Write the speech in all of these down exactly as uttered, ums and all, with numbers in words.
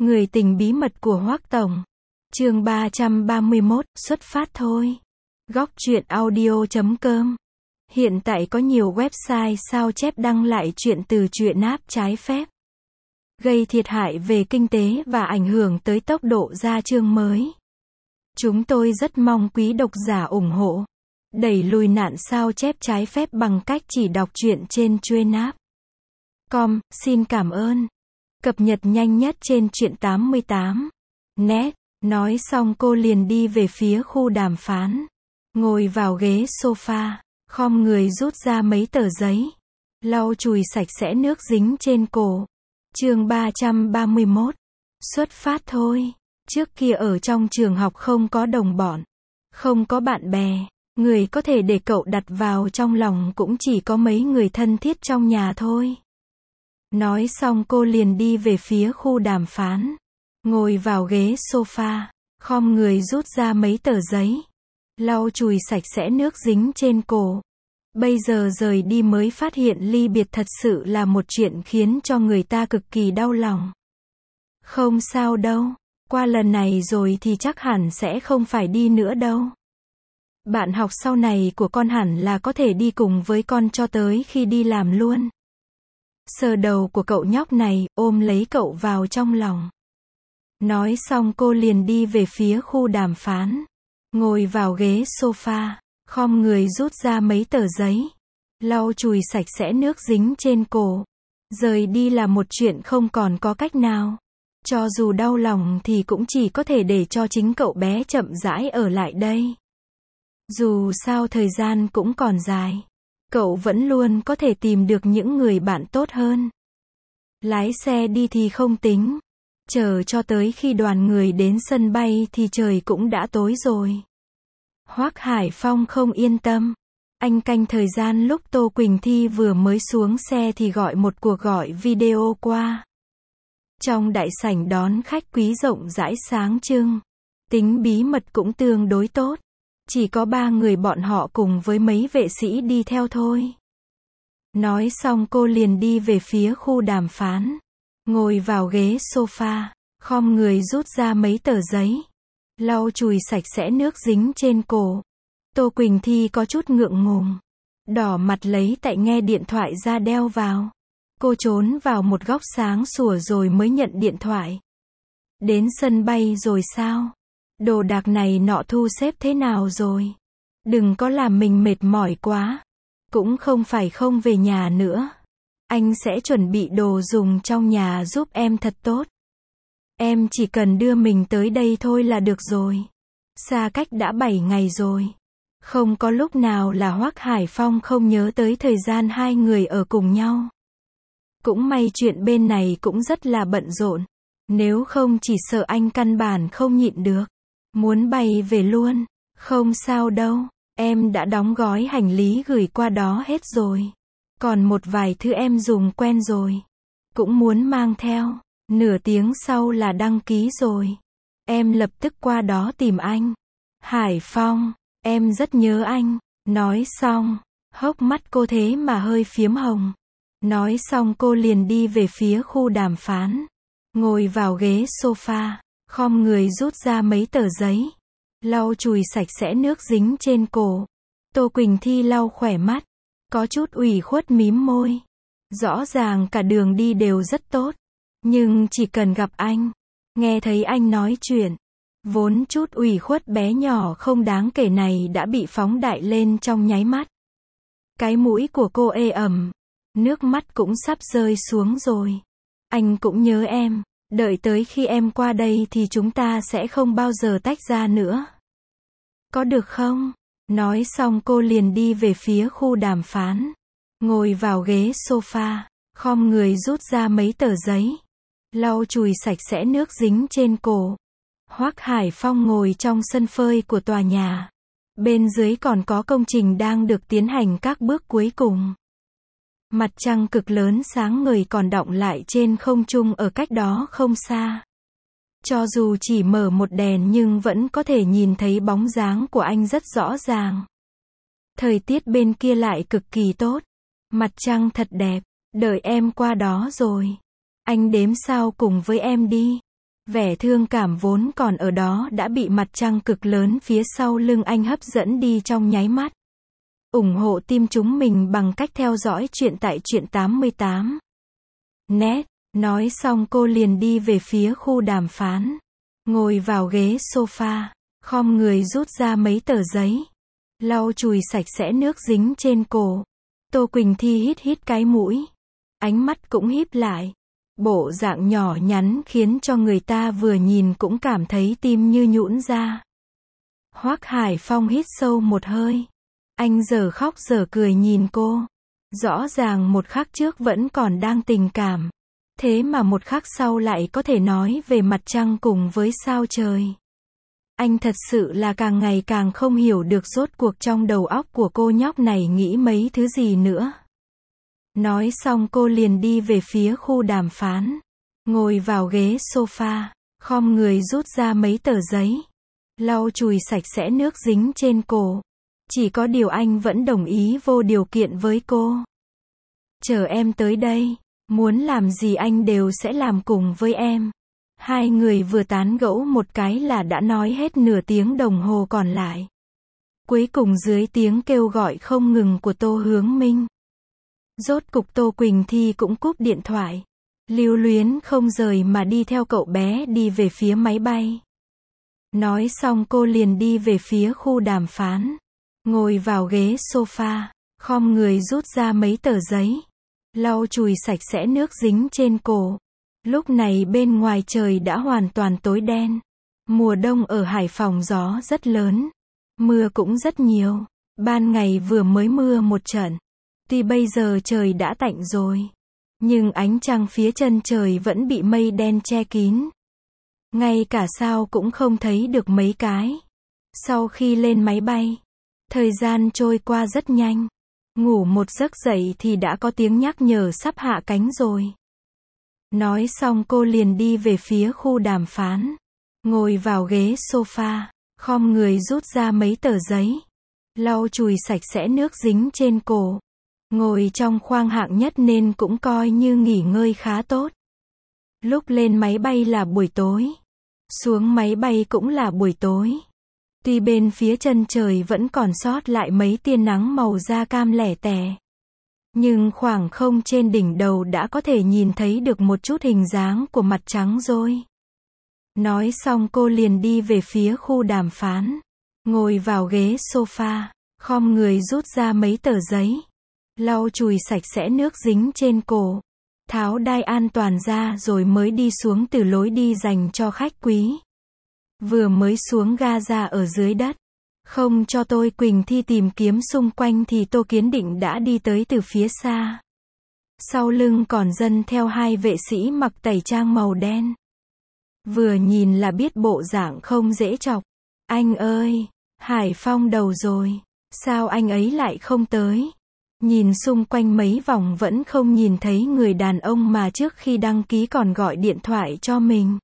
Người tình bí mật của Hoắc Tổng. Chương ba trăm ba mươi mốt, xuất phát thôi. Góc truyện audio chấm com. Hiện tại có nhiều website sao chép đăng lại truyện từ truyện app trái phép, gây thiệt hại về kinh tế và ảnh hưởng tới tốc độ ra chương mới. Chúng tôi rất mong quý độc giả ủng hộ, đẩy lùi nạn sao chép trái phép bằng cách chỉ đọc truyện trên truyện app. Com, xin cảm ơn. Cập nhật nhanh nhất trên truyện tám mươi tám net. Nói xong cô liền đi về phía khu đàm phán. Ngồi vào ghế sofa, khom người rút ra mấy tờ giấy, lau chùi sạch sẽ nước dính trên cổ. Chương ba trăm ba mươi mốt. Xuất phát thôi. Trước kia ở trong trường học không có đồng bọn, không có bạn bè, người có thể để cậu đặt vào trong lòng cũng chỉ có mấy người thân thiết trong nhà thôi. Nói xong cô liền đi về phía khu đàm phán. Ngồi vào ghế sofa, khom người rút ra mấy tờ giấy, lau chùi sạch sẽ nước dính trên cổ. Bây giờ rời đi mới phát hiện ly biệt thật sự là một chuyện khiến cho người ta cực kỳ đau lòng. Không sao đâu, qua lần này rồi thì chắc hẳn sẽ không phải đi nữa đâu. Bạn học sau này của con hẳn là có thể đi cùng với con cho tới khi đi làm luôn. Sờ đầu của cậu nhóc này, ôm lấy cậu vào trong lòng. Nói xong cô liền đi về phía khu đàm phán. Ngồi vào ghế sofa, khom người rút ra mấy tờ giấy, lau chùi sạch sẽ nước dính trên cổ. Rời đi là một chuyện không còn có cách nào. Cho dù đau lòng thì cũng chỉ có thể để cho chính cậu bé chậm rãi ở lại đây. Dù sao thời gian cũng còn dài, cậu vẫn luôn có thể tìm được những người bạn tốt hơn. Lái xe đi thì không tính, chờ cho tới khi đoàn người đến sân bay thì trời cũng đã tối rồi. Hoắc Hải Phong không yên tâm. Anh canh thời gian lúc Tô Quỳnh Thi vừa mới xuống xe thì gọi một cuộc gọi video qua. Trong đại sảnh đón khách quý rộng rãi sáng trưng, tính bí mật cũng tương đối tốt. Chỉ có ba người bọn họ cùng với mấy vệ sĩ đi theo thôi. Nói xong cô liền đi về phía khu đàm phán. Ngồi vào ghế sofa, khom người rút ra mấy tờ giấy, lau chùi sạch sẽ nước dính trên cổ. Tô Quỳnh Thi có chút ngượng ngùng, đỏ mặt lấy tại nghe điện thoại ra đeo vào. Cô trốn vào một góc sáng sủa rồi mới nhận điện thoại. Đến sân bay rồi sao? Đồ đạc này nọ thu xếp thế nào rồi? Đừng có làm mình mệt mỏi quá. Cũng không phải không về nhà nữa. Anh sẽ chuẩn bị đồ dùng trong nhà giúp em thật tốt. Em chỉ cần đưa mình tới đây thôi là được rồi. Xa cách đã bảy ngày rồi. Không có lúc nào là Hoắc Hải Phong không nhớ tới thời gian hai người ở cùng nhau. Cũng may chuyện bên này cũng rất là bận rộn. Nếu không chỉ sợ anh căn bản không nhịn được. Muốn bay về luôn. Không sao đâu. Em đã đóng gói hành lý gửi qua đó hết rồi. Còn một vài thứ em dùng quen rồi. Cũng muốn mang theo. Nửa tiếng sau là đăng ký rồi. Em lập tức qua đó tìm anh. Hải Phong, em rất nhớ anh. Nói xong, hốc mắt cô thế mà hơi phiếm hồng. Nói xong cô liền đi về phía khu đàm phán. Ngồi vào ghế sofa, khom người rút ra mấy tờ giấy, lau chùi sạch sẽ nước dính trên cổ. Tô Quỳnh Thi lau khỏe mắt, có chút ủy khuất mím môi. Rõ ràng cả đường đi đều rất tốt, nhưng chỉ cần gặp anh, nghe thấy anh nói chuyện, vốn chút ủy khuất bé nhỏ không đáng kể này đã bị phóng đại lên trong nháy mắt. Cái mũi của cô ê ẩm, nước mắt cũng sắp rơi xuống rồi. Anh cũng nhớ em, đợi tới khi em qua đây thì chúng ta sẽ không bao giờ tách ra nữa. Có được không? Nói xong cô liền đi về phía khu đàm phán. Ngồi vào ghế sofa, khom người rút ra mấy tờ giấy, lau chùi sạch sẽ nước dính trên cổ. Hoắc Hải Phong ngồi trong sân phơi của tòa nhà. Bên dưới còn có công trình đang được tiến hành các bước cuối cùng. Mặt trăng cực lớn sáng ngời còn đọng lại trên không trung ở cách đó không xa. Cho dù chỉ mở một đèn nhưng vẫn có thể nhìn thấy bóng dáng của anh rất rõ ràng. Thời tiết bên kia lại cực kỳ tốt. Mặt trăng thật đẹp. Đợi em qua đó rồi. Anh đếm sao cùng với em đi. Vẻ thương cảm vốn còn ở đó đã bị mặt trăng cực lớn phía sau lưng anh hấp dẫn đi trong nháy mắt. Ủng hộ team chúng mình bằng cách theo dõi chuyện tại Truyện tám mươi tám net. Nói xong cô liền đi về phía khu đàm phán. Ngồi vào ghế sofa, khom người rút ra mấy tờ giấy. Lau chùi sạch sẽ nước dính trên cổ. Tô Quỳnh Thi hít hít cái mũi. Ánh mắt cũng híp lại. Bộ dạng nhỏ nhắn khiến cho người ta vừa nhìn cũng cảm thấy tim như nhũn ra. Hoắc Hải Phong hít sâu một hơi. Anh giờ khóc giờ cười nhìn cô. Rõ ràng một khắc trước vẫn còn đang tình cảm. Thế mà một khắc sau lại có thể nói về mặt trăng cùng với sao trời. Anh thật sự là càng ngày càng không hiểu được rốt cuộc trong đầu óc của cô nhóc này nghĩ mấy thứ gì nữa. Nói xong cô liền đi về phía khu đàm phán. Ngồi vào ghế sofa, khom người rút ra mấy tờ giấy. Lau chùi sạch sẽ nước dính trên cổ. Chỉ có điều anh vẫn đồng ý vô điều kiện với cô. Chờ em tới đây, muốn làm gì anh đều sẽ làm cùng với em. Hai người vừa tán gẫu một cái là đã nói hết nửa tiếng đồng hồ còn lại. Cuối cùng dưới tiếng kêu gọi không ngừng của Tô Hướng Minh, rốt cục Tô Quỳnh Thi cũng cúp điện thoại. Lưu luyến không rời mà đi theo cậu bé đi về phía máy bay. Nói xong cô liền đi về phía khu đàm phán. Ngồi vào ghế sofa, khom người rút ra mấy tờ giấy. Lau chùi sạch sẽ nước dính trên cổ. Lúc này bên ngoài trời đã hoàn toàn tối đen. Mùa đông ở Hải Phòng gió rất lớn. Mưa cũng rất nhiều. Ban ngày vừa mới mưa một trận. Tuy bây giờ trời đã tạnh rồi. Nhưng ánh trăng phía chân trời vẫn bị mây đen che kín. Ngay cả sao cũng không thấy được mấy cái. Sau khi lên máy bay, thời gian trôi qua rất nhanh. Ngủ một giấc dậy thì đã có tiếng nhắc nhở sắp hạ cánh rồi. Nói xong cô liền đi về phía khu đàm phán. Ngồi vào ghế sofa, khom người rút ra mấy tờ giấy. Lau chùi sạch sẽ nước dính trên cổ. Ngồi trong khoang hạng nhất nên cũng coi như nghỉ ngơi khá tốt. Lúc lên máy bay là buổi tối. Xuống máy bay cũng là buổi tối. Tuy bên phía chân trời vẫn còn sót lại mấy tia nắng màu da cam lẻ tẻ. Nhưng khoảng không trên đỉnh đầu đã có thể nhìn thấy được một chút hình dáng của mặt trắng rồi. Nói xong cô liền đi về phía khu đàm phán. Ngồi vào ghế sofa, khom người rút ra mấy tờ giấy. Lau chùi sạch sẽ nước dính trên cổ. Tháo đai an toàn ra rồi mới đi xuống từ lối đi dành cho khách quý. Vừa mới xuống ga ra ở dưới đất. Không cho tôi Quỳnh Thi tìm kiếm xung quanh thì Tô Kiến Định đã đi tới từ phía xa. Sau lưng còn dẫn theo hai vệ sĩ mặc tẩy trang màu đen. Vừa nhìn là biết bộ dạng không dễ chọc. Anh ơi, Hải Phong đầu rồi. Sao anh ấy lại không tới? Nhìn xung quanh mấy vòng vẫn không nhìn thấy người đàn ông mà trước khi đăng ký còn gọi điện thoại cho mình.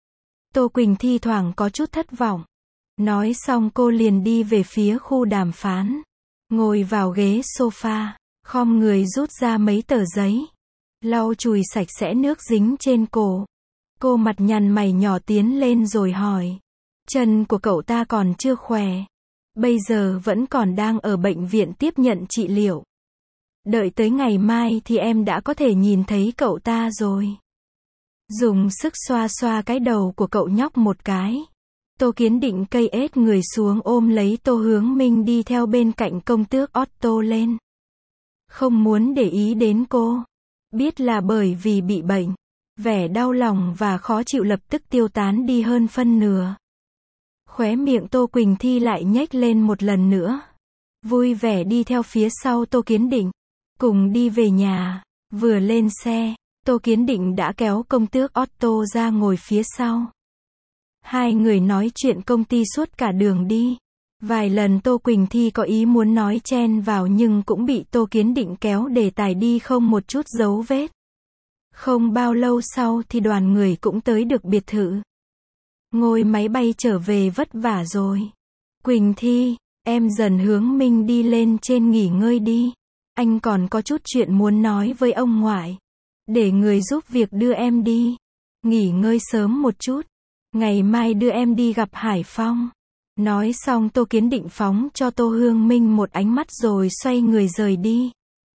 Tô Quỳnh Thi thoảng có chút thất vọng. Nói xong cô liền đi về phía khu đàm phán. Ngồi vào ghế sofa, khom người rút ra mấy tờ giấy. Lau chùi sạch sẽ nước dính trên cổ. Cô mặt nhăn mày nhỏ tiến lên rồi hỏi. Chân của cậu ta còn chưa khỏe. Bây giờ vẫn còn đang ở bệnh viện tiếp nhận trị liệu. Đợi tới ngày mai thì em đã có thể nhìn thấy cậu ta rồi. Dùng sức xoa xoa cái đầu của cậu nhóc một cái. Tô Kiến Định cây ết người xuống ôm lấy Tô Hướng Minh đi theo bên cạnh công tước Otto lên. Không muốn để ý đến cô. Biết là bởi vì bị bệnh. Vẻ đau lòng và khó chịu lập tức tiêu tán đi hơn phân nửa. Khóe miệng Tô Quỳnh Thi lại nhếch lên một lần nữa. Vui vẻ đi theo phía sau Tô Kiến Định. Cùng đi về nhà. Vừa lên xe, Tô Kiến Định đã kéo công tước Otto ra ngồi phía sau. Hai người nói chuyện công ty suốt cả đường đi. Vài lần Tô Quỳnh Thi có ý muốn nói chen vào nhưng cũng bị Tô Kiến Định kéo đề tài đi không một chút dấu vết. Không bao lâu sau thì đoàn người cũng tới được biệt thự. Ngồi máy bay trở về vất vả rồi. Quỳnh Thi, em dần Hướng Minh đi lên trên nghỉ ngơi đi. Anh còn có chút chuyện muốn nói với ông ngoại. Để người giúp việc đưa em đi. Nghỉ ngơi sớm một chút. Ngày mai đưa em đi gặp Hải Phong. Nói xong Tô Kiến định phóng cho Tô Hương Minh một ánh mắt rồi xoay người rời đi.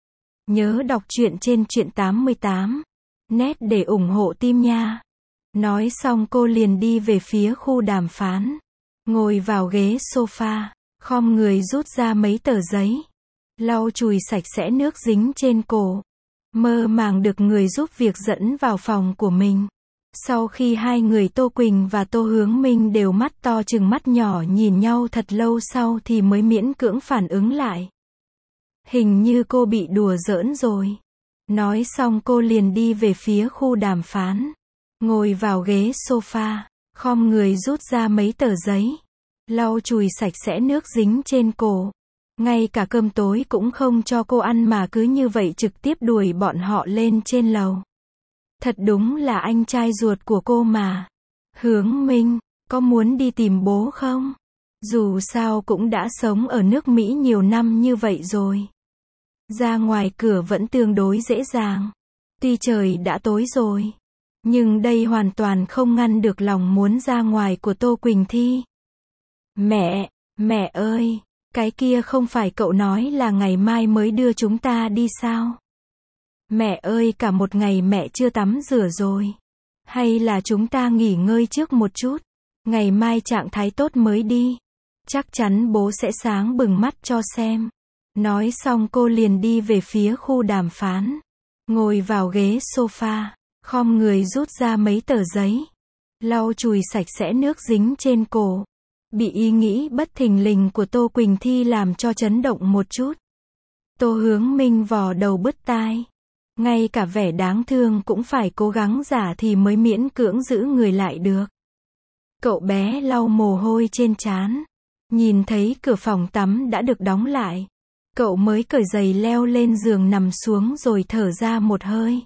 Nhớ đọc truyện trên truyện tám mươi tám net để ủng hộ team nha. Nói xong cô liền đi về phía khu đàm phán. Ngồi vào ghế sofa, khom người rút ra mấy tờ giấy. Lau chùi sạch sẽ nước dính trên cổ. Mơ màng được người giúp việc dẫn vào phòng của mình. Sau khi hai người Tô Quỳnh và Tô Hướng Minh đều mắt to chừng mắt nhỏ nhìn nhau thật lâu sau thì mới miễn cưỡng phản ứng lại. Hình như cô bị đùa giỡn rồi. Nói xong cô liền đi về phía khu đàm phán. Ngồi vào ghế sofa, khom người rút ra mấy tờ giấy. Lau chùi sạch sẽ nước dính trên cổ. Ngay cả cơm tối cũng không cho cô ăn mà cứ như vậy trực tiếp đuổi bọn họ lên trên lầu. Thật đúng là anh trai ruột của cô mà. Hướng Minh, có muốn đi tìm bố không? Dù sao cũng đã sống ở nước Mỹ nhiều năm như vậy rồi. Ra ngoài cửa vẫn tương đối dễ dàng. Tuy trời đã tối rồi, nhưng đây hoàn toàn không ngăn được lòng muốn ra ngoài của Tô Quỳnh Thi. Mẹ, mẹ ơi, cái kia không phải cậu nói là ngày mai mới đưa chúng ta đi sao? Mẹ ơi, cả một ngày mẹ chưa tắm rửa rồi. Hay là chúng ta nghỉ ngơi trước một chút, ngày mai trạng thái tốt mới đi. Chắc chắn bố sẽ sáng bừng mắt cho xem. Nói xong cô liền đi về phía khu đàm phán. Ngồi vào ghế sofa, khom người rút ra mấy tờ giấy. Lau chùi sạch sẽ nước dính trên cổ. Bị ý nghĩ bất thình lình của Tô Quỳnh Thi làm cho chấn động một chút. Tô Hướng Minh vò đầu bứt tai. Ngay cả vẻ đáng thương cũng phải cố gắng giả thì mới miễn cưỡng giữ người lại được. Cậu bé lau mồ hôi trên trán. Nhìn thấy cửa phòng tắm đã được đóng lại. Cậu mới cởi giày leo lên giường nằm xuống rồi thở ra một hơi.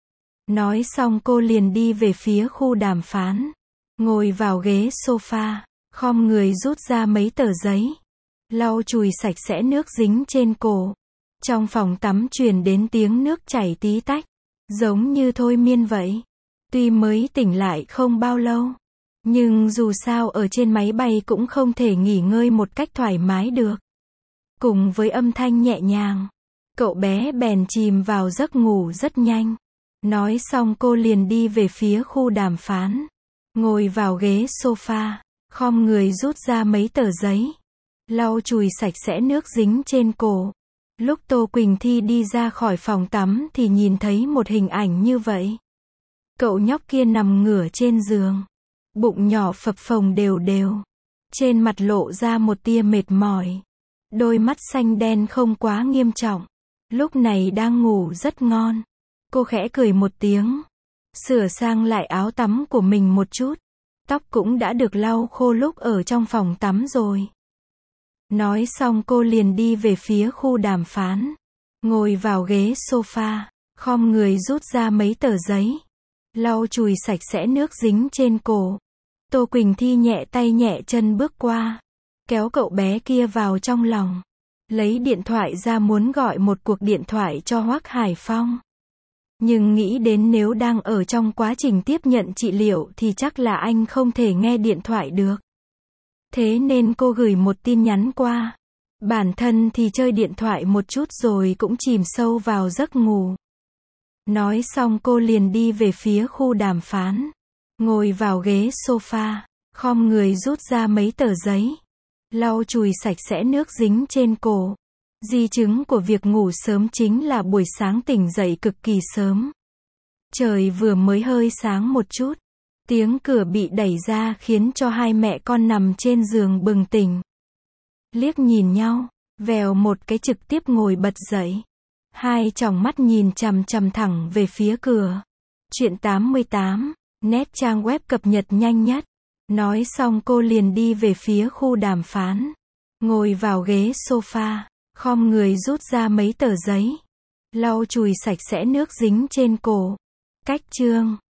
Nói xong cô liền đi về phía khu đàm phán. Ngồi vào ghế sofa, khom người rút ra mấy tờ giấy. Lau chùi sạch sẽ nước dính trên cổ. Trong phòng tắm truyền đến tiếng nước chảy tí tách. Giống như thôi miên vậy. Tuy mới tỉnh lại không bao lâu. Nhưng dù sao ở trên máy bay cũng không thể nghỉ ngơi một cách thoải mái được. Cùng với âm thanh nhẹ nhàng, cậu bé bèn chìm vào giấc ngủ rất nhanh. Nói xong cô liền đi về phía khu đàm phán. Ngồi vào ghế sofa, khom người rút ra mấy tờ giấy. Lau chùi sạch sẽ nước dính trên cổ. Lúc Tô Quỳnh Thi đi ra khỏi phòng tắm thì nhìn thấy một hình ảnh như vậy. Cậu nhóc kia nằm ngửa trên giường. Bụng nhỏ phập phồng đều đều. Trên mặt lộ ra một tia mệt mỏi. Đôi mắt xanh đen không quá nghiêm trọng. Lúc này đang ngủ rất ngon. Cô khẽ cười một tiếng. Sửa sang lại áo tắm của mình một chút. Tóc cũng đã được lau khô lúc ở trong phòng tắm rồi. Nói xong cô liền đi về phía khu đàm phán. Ngồi vào ghế sofa, khom người rút ra mấy tờ giấy. Lau chùi sạch sẽ nước dính trên cổ. Tô Quỳnh Thi nhẹ tay nhẹ chân bước qua. Kéo cậu bé kia vào trong lòng. Lấy điện thoại ra muốn gọi một cuộc điện thoại cho Hoắc Hải Phong. Nhưng nghĩ đến nếu đang ở trong quá trình tiếp nhận trị liệu thì chắc là anh không thể nghe điện thoại được. Thế nên cô gửi một tin nhắn qua. Bản thân thì chơi điện thoại một chút rồi cũng chìm sâu vào giấc ngủ. Nói xong cô liền đi về phía khu đàm phán. Ngồi vào ghế sofa, khom người rút ra mấy tờ giấy. Lau chùi sạch sẽ nước dính trên cổ. Di chứng của việc ngủ sớm chính là buổi sáng tỉnh dậy cực kỳ sớm. Trời vừa mới hơi sáng một chút. Tiếng cửa bị đẩy ra khiến cho hai mẹ con nằm trên giường bừng tỉnh. Liếc nhìn nhau, vèo một cái trực tiếp ngồi bật dậy. Hai tròng mắt nhìn chằm chằm thẳng về phía cửa. Truyện tám mươi tám, net trang web cập nhật nhanh nhất. Nói xong cô liền đi về phía khu đàm phán. Ngồi vào ghế sofa, khom người rút ra mấy tờ giấy. Lau chùi sạch sẽ nước dính trên cổ. Cách chương